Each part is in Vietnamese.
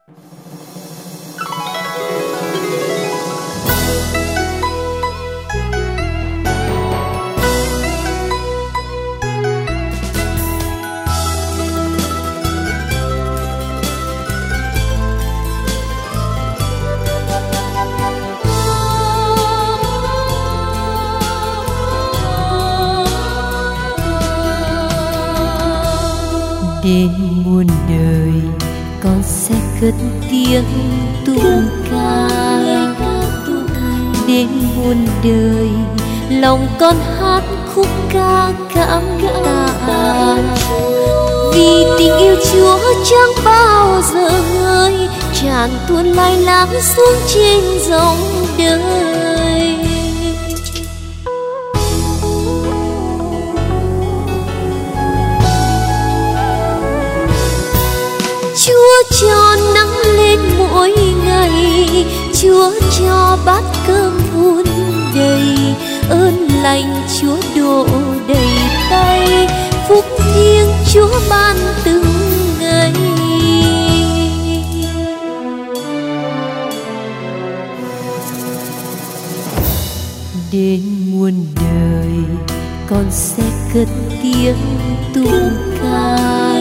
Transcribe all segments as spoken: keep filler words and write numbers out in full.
Đến muôn đời con sẽ cất tiếng tung ca. Đến muôn đời lòng con hát khúc ca cảm tạ. Vì tình yêu Chúa chẳng bao giờ ngơi, tràn tuôn lai láng xuống trên dòng đời. Chúa cho nắng lên mỗi ngày, Chúa cho bát cơm vun đầy, ơn lành Chúa đổ đầy tay, phúc thiêng Chúa ban từng ngày. Đến muôn đời con sẽ cất tiếng tung ca.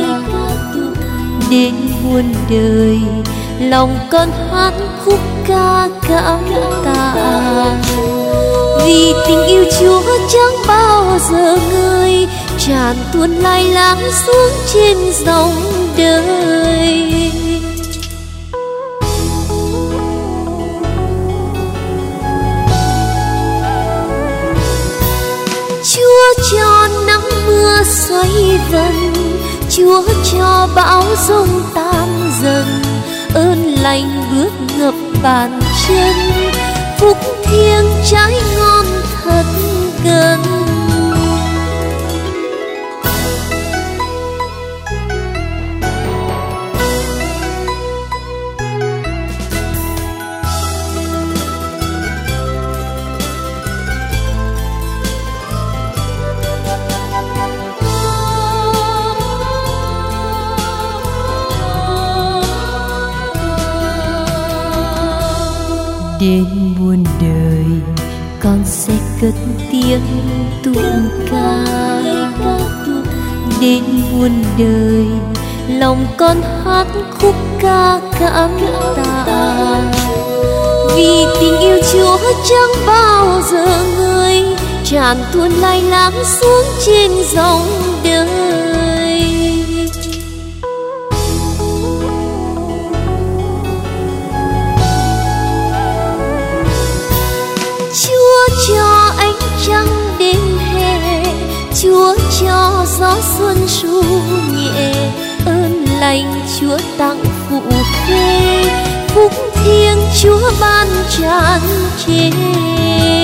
Đến muôn đời lòng con hát khúc ca cảm tạ. Vì tình yêu Chúa chẳng bao giờ ngơi, tràn tuôn lai láng xuống trên dòng đời. Chúa cho nắng mưa xoay vần, Chúa cho bão giông tan dần, ơn lành bước ngập bàn chân, phúc thiêng trái ngon thật gần. Đến muôn đời con sẽ cất tiếng tung ca. Đến muôn đời lòng con hát khúc ca cảm tạ. Vì tình yêu Chúa chẳng bao giờ ngơi, tràn tuôn lai láng xuống trên dòng đời. Chúa cho ánh trăng đêm hè, Chúa cho gió xuân ru nhẹ, ơn lành Chúa tặng phụ khê, phúc thiêng Chúa ban tràn trề.